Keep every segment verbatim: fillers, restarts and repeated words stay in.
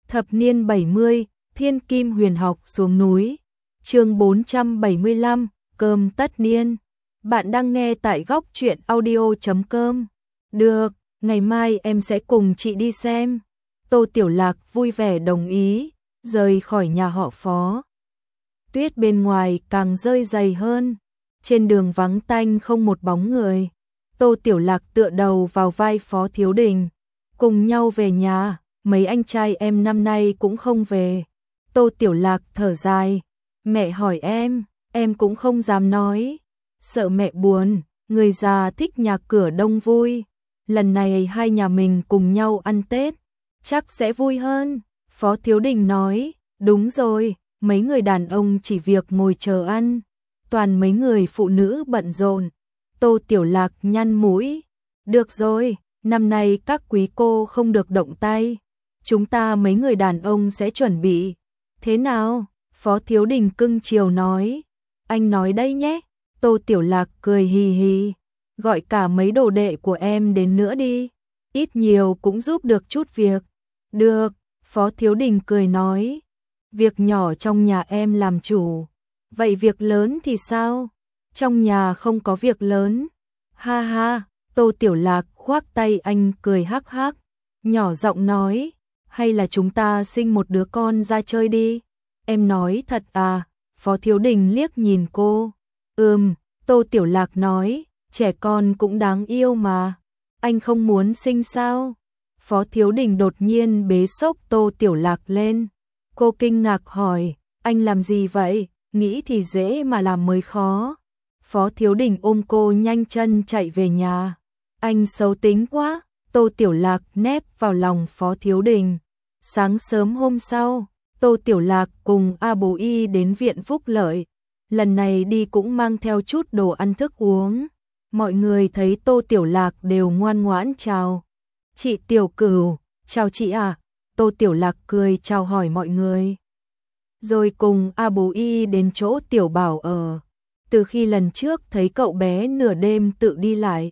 Thập niên bảy mươi, Thiên Kim Huyền Học xuống núi. Chương bốn trăm bảy mươi lăm, cơm tất niên. Bạn đang nghe tại góc truyện audio chấm com. Được, ngày mai em sẽ cùng chị đi xem. Tô Tiểu Lạc vui vẻ đồng ý, rời khỏi nhà họ Phó. Tuyết bên ngoài càng rơi dày hơn. Trên đường vắng tanh không một bóng người. Tô Tiểu Lạc tựa đầu vào vai Phó Thiếu Đình, cùng nhau về nhà. Mấy anh trai em năm nay cũng không về. Tô Tiểu Lạc thở dài. Mẹ hỏi em, em cũng không dám nói. Sợ mẹ buồn, người già thích nhà cửa đông vui. Lần này hai nhà mình cùng nhau ăn Tết, chắc sẽ vui hơn. Phó Thiếu Đình nói, đúng rồi, mấy người đàn ông chỉ việc ngồi chờ ăn. Toàn mấy người phụ nữ bận rộn. Tô Tiểu Lạc nhăn mũi. Được rồi, năm nay các quý cô không được động tay. Chúng ta mấy người đàn ông sẽ chuẩn bị. Thế nào? Phó Thiếu Đình cưng chiều nói. Anh nói đây nhé. Tô Tiểu Lạc cười hì hì. Gọi cả mấy đồ đệ của em đến nữa đi. Ít nhiều cũng giúp được chút việc. Được, Phó Thiếu Đình cười nói. Việc nhỏ trong nhà em làm chủ. Vậy việc lớn thì sao? Trong nhà không có việc lớn. Ha ha, Tô Tiểu Lạc khoác tay anh cười hắc hắc. Nhỏ giọng nói. Hay là chúng ta sinh một đứa con ra chơi đi. Em nói thật à? Phó Thiếu Đình liếc nhìn cô. Ừm, Tô Tiểu Lạc nói, trẻ con cũng đáng yêu mà. Anh không muốn sinh sao? Phó Thiếu Đình đột nhiên bế xốc Tô Tiểu Lạc lên. Cô kinh ngạc hỏi, anh làm gì vậy? Nghĩ thì dễ mà làm mới khó. Phó Thiếu Đình ôm cô nhanh chân chạy về nhà. Anh xấu tính quá. Tô Tiểu Lạc nép vào lòng Phó Thiếu Đình. Sáng sớm hôm sau, Tô Tiểu Lạc cùng A Bố Y đến viện Phúc Lợi. Lần này đi cũng mang theo chút đồ ăn thức uống. Mọi người thấy Tô Tiểu Lạc đều ngoan ngoãn chào. Chị Tiểu Cửu, chào chị à. Tô Tiểu Lạc cười chào hỏi mọi người. Rồi cùng A Bố Y đến chỗ Tiểu Bảo ở. Từ khi lần trước thấy cậu bé nửa đêm tự đi lại,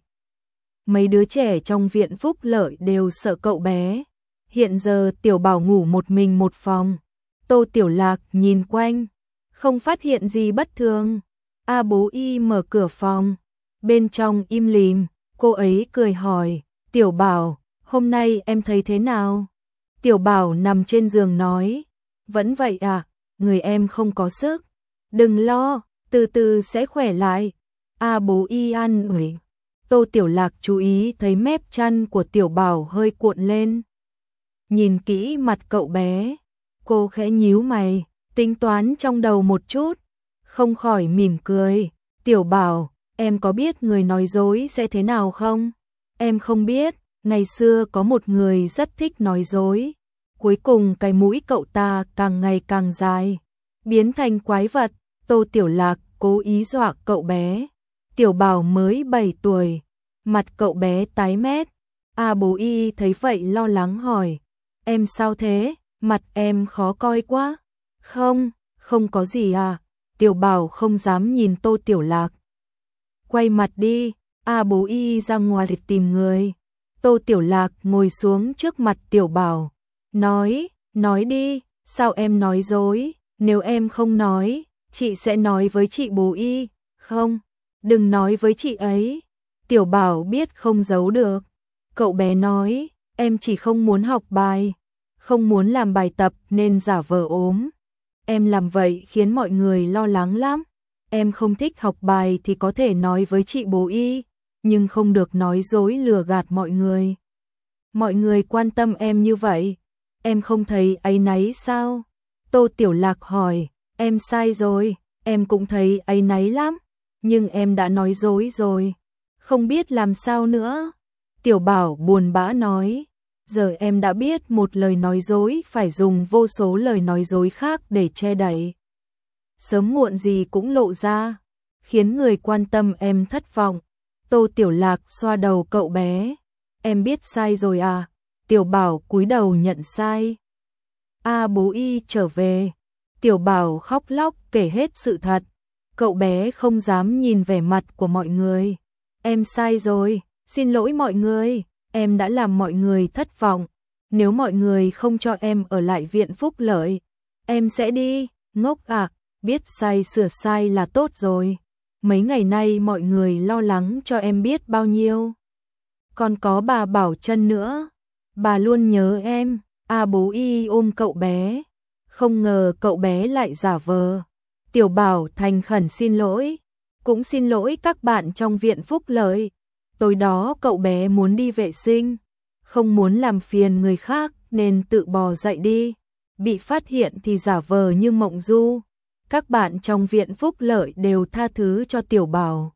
mấy đứa trẻ trong viện Phúc Lợi đều sợ cậu bé. Hiện giờ Tiểu Bảo ngủ một mình một phòng. Tô Tiểu Lạc nhìn quanh, không phát hiện gì bất thường. A Bố Y mở cửa phòng, bên trong im lìm. Cô ấy cười hỏi, Tiểu Bảo, hôm nay em thấy thế nào? Tiểu Bảo nằm trên giường nói, vẫn vậy à, người em không có sức. Đừng lo, từ từ sẽ khỏe lại. A Bố Y an ủi. Tô Tiểu Lạc chú ý thấy mép chăn của Tiểu Bảo hơi cuộn lên. Nhìn kỹ mặt cậu bé, cô khẽ nhíu mày, tính toán trong đầu một chút, không khỏi mỉm cười. Tiểu Bảo, em có biết người nói dối sẽ thế nào không? Em không biết, ngày xưa có một người rất thích nói dối. Cuối cùng cái mũi cậu ta càng ngày càng dài, biến thành quái vật. Tô Tiểu Lạc cố ý dọa cậu bé. Tiểu Bảo mới bảy tuổi, mặt cậu bé tái mét. A Bố Y thấy vậy lo lắng hỏi, em sao thế, mặt em khó coi quá. Không, không có gì à. Tiểu Bảo không dám nhìn Tô Tiểu Lạc. Quay mặt đi. A Bố Y ra ngoài để tìm người. Tô Tiểu Lạc ngồi xuống trước mặt Tiểu Bảo. Nói, nói đi, sao em nói dối? Nếu em không nói, chị sẽ nói với chị Bố Y. Không, đừng nói với chị ấy. Tiểu Bảo biết không giấu được. Cậu bé nói, em chỉ không muốn học bài, không muốn làm bài tập nên giả vờ ốm. Em làm vậy khiến mọi người lo lắng lắm. Em không thích học bài thì có thể nói với chị Bố Y, nhưng không được nói dối lừa gạt mọi người. Mọi người quan tâm em như vậy, em không thấy áy náy sao? Tô Tiểu Lạc hỏi, em sai rồi, em cũng thấy áy náy lắm, nhưng em đã nói dối rồi, không biết làm sao nữa. Tiểu Bảo buồn bã nói, giờ em đã biết một lời nói dối phải dùng vô số lời nói dối khác để che đậy. Sớm muộn gì cũng lộ ra, khiến người quan tâm em thất vọng. Tô Tiểu Lạc xoa đầu cậu bé, em biết sai rồi à? Tiểu Bảo cúi đầu nhận sai. A Bố Y trở về, Tiểu Bảo khóc lóc kể hết sự thật. Cậu bé không dám nhìn vẻ mặt của mọi người. Em sai rồi, xin lỗi mọi người, em đã làm mọi người thất vọng. nếu mọi người không cho em ở lại viện phúc lợi, em sẽ đi. Ngốc ạ, biết sai sửa sai là tốt rồi. Mấy ngày nay mọi người lo lắng cho em biết bao nhiêu. Còn có bà Bảo Trân nữa, bà luôn nhớ em. A Bố Y ôm cậu bé, không ngờ cậu bé lại giả vờ. Tiểu Bảo thành khẩn xin lỗi, cũng xin lỗi các bạn trong viện phúc lợi. Tối đó cậu bé muốn đi vệ sinh, không muốn làm phiền người khác nên tự bò dậy đi. Bị phát hiện thì giả vờ như mộng du. Các bạn trong viện phúc lợi đều tha thứ cho Tiểu Bảo,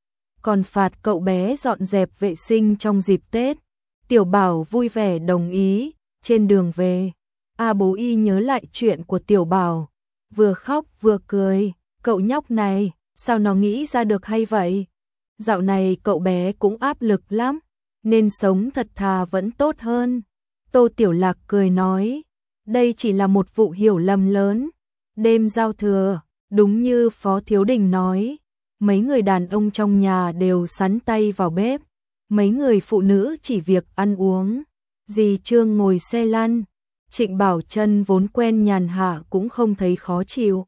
còn phạt cậu bé dọn dẹp vệ sinh trong dịp Tết. Tiểu Bảo vui vẻ đồng ý. Trên đường về, A Bố Y nhớ lại chuyện của Tiểu Bảo, vừa khóc vừa cười. Cậu nhóc này, sao nó nghĩ ra được hay vậy? Dạo này cậu bé cũng áp lực lắm, nên sống thật thà vẫn tốt hơn. Tô Tiểu Lạc cười nói, đây chỉ là một vụ hiểu lầm lớn. Đêm giao thừa, đúng như Phó Thiếu Đình nói, mấy người đàn ông trong nhà đều sắn tay vào bếp, mấy người phụ nữ chỉ việc ăn uống. Dì Trương ngồi xe lăn, Trịnh Bảo Trân vốn quen nhàn hạ cũng không thấy khó chịu.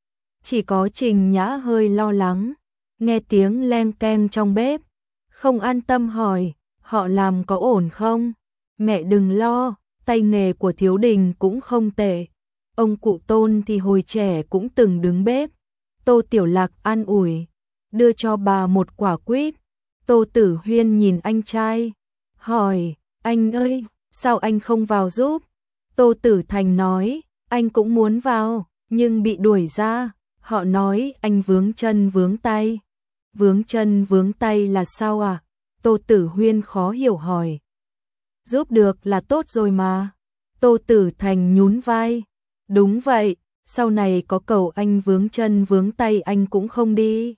Chỉ có Trình Nhã hơi lo lắng, nghe tiếng leng keng trong bếp, không an tâm hỏi, họ làm có ổn không? Mẹ đừng lo, tay nghề của Thiếu Đình cũng không tệ. Ông cụ Tôn thì hồi trẻ cũng từng đứng bếp. Tô Tiểu Lạc an ủi, đưa cho bà một quả quýt. Tô Tử Huyên nhìn anh trai, hỏi, anh ơi, sao anh không vào giúp? Tô Tử Thành nói, anh cũng muốn vào, nhưng bị đuổi ra. Họ nói anh vướng chân vướng tay. Vướng chân vướng tay là sao à? Tô Tử Huyên khó hiểu hỏi. Giúp được là tốt rồi mà. Tô Tử Thành nhún vai. Đúng vậy, sau này có cầu anh vướng chân vướng tay anh cũng không đi.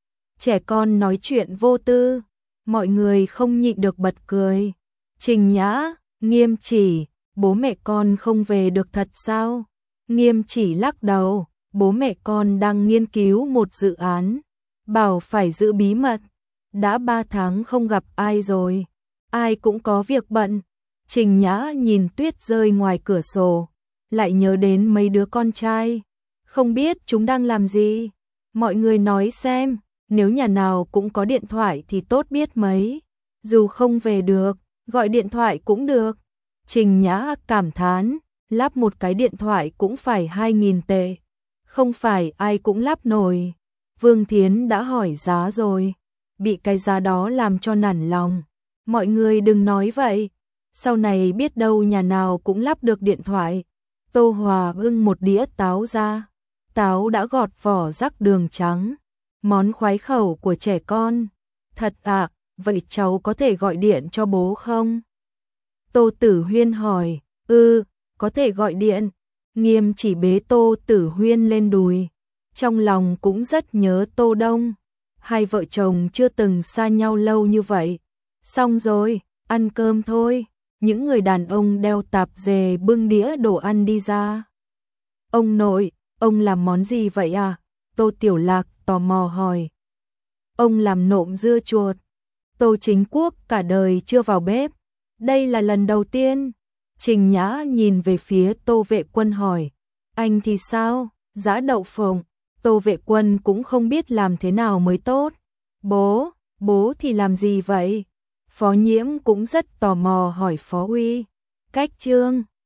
Trẻ con nói chuyện vô tư, mọi người không nhịn được bật cười. Trình Nhã, Nghiêm Chỉ, bố mẹ con không về được thật sao? Nghiêm Chỉ lắc đầu, bố mẹ con đang nghiên cứu một dự án, bảo phải giữ bí mật. Đã ba tháng không gặp ai rồi, ai cũng có việc bận. Trình Nhã nhìn tuyết rơi ngoài cửa sổ, lại nhớ đến mấy đứa con trai, không biết chúng đang làm gì. Mọi người nói xem, nếu nhà nào cũng có điện thoại thì tốt biết mấy, dù không về được, gọi điện thoại cũng được. Trình Nhã cảm thán, lắp một cái điện thoại cũng phải hai nghìn tệ, không phải ai cũng lắp nổi. Vương Thiến đã hỏi giá rồi, bị cái giá đó làm cho nản lòng. Mọi người đừng nói vậy, sau này biết đâu nhà nào cũng lắp được điện thoại. Tô Hòa bưng một đĩa táo ra, táo đã gọt vỏ rắc đường trắng, món khoái khẩu của trẻ con. Thật ạ, vậy cháu có thể gọi điện cho bố không? Tô Tử Huyên hỏi, ừ, có thể gọi điện. Nghiêm Chỉ bế Tô Tử Huyên lên đùi, trong lòng cũng rất nhớ Tô Đông. Hai vợ chồng chưa từng xa nhau lâu như vậy. Xong rồi, ăn cơm thôi. Những người đàn ông đeo tạp dề bưng đĩa đồ ăn đi ra. Ông nội, ông làm món gì vậy à? Tô Tiểu Lạc tò mò hỏi. Ông làm nộm dưa chuột. Tô Chính Quốc cả đời chưa vào bếp, đây là lần đầu tiên. Trình Nhã nhìn về phía Tô Vệ Quân hỏi, anh thì sao? Giã đậu phộng. Tô Vệ Quân cũng không biết làm thế nào mới tốt. Bố, bố thì làm gì vậy? Phó Nhiễm cũng rất tò mò hỏi Phó Uy. Cách Trương.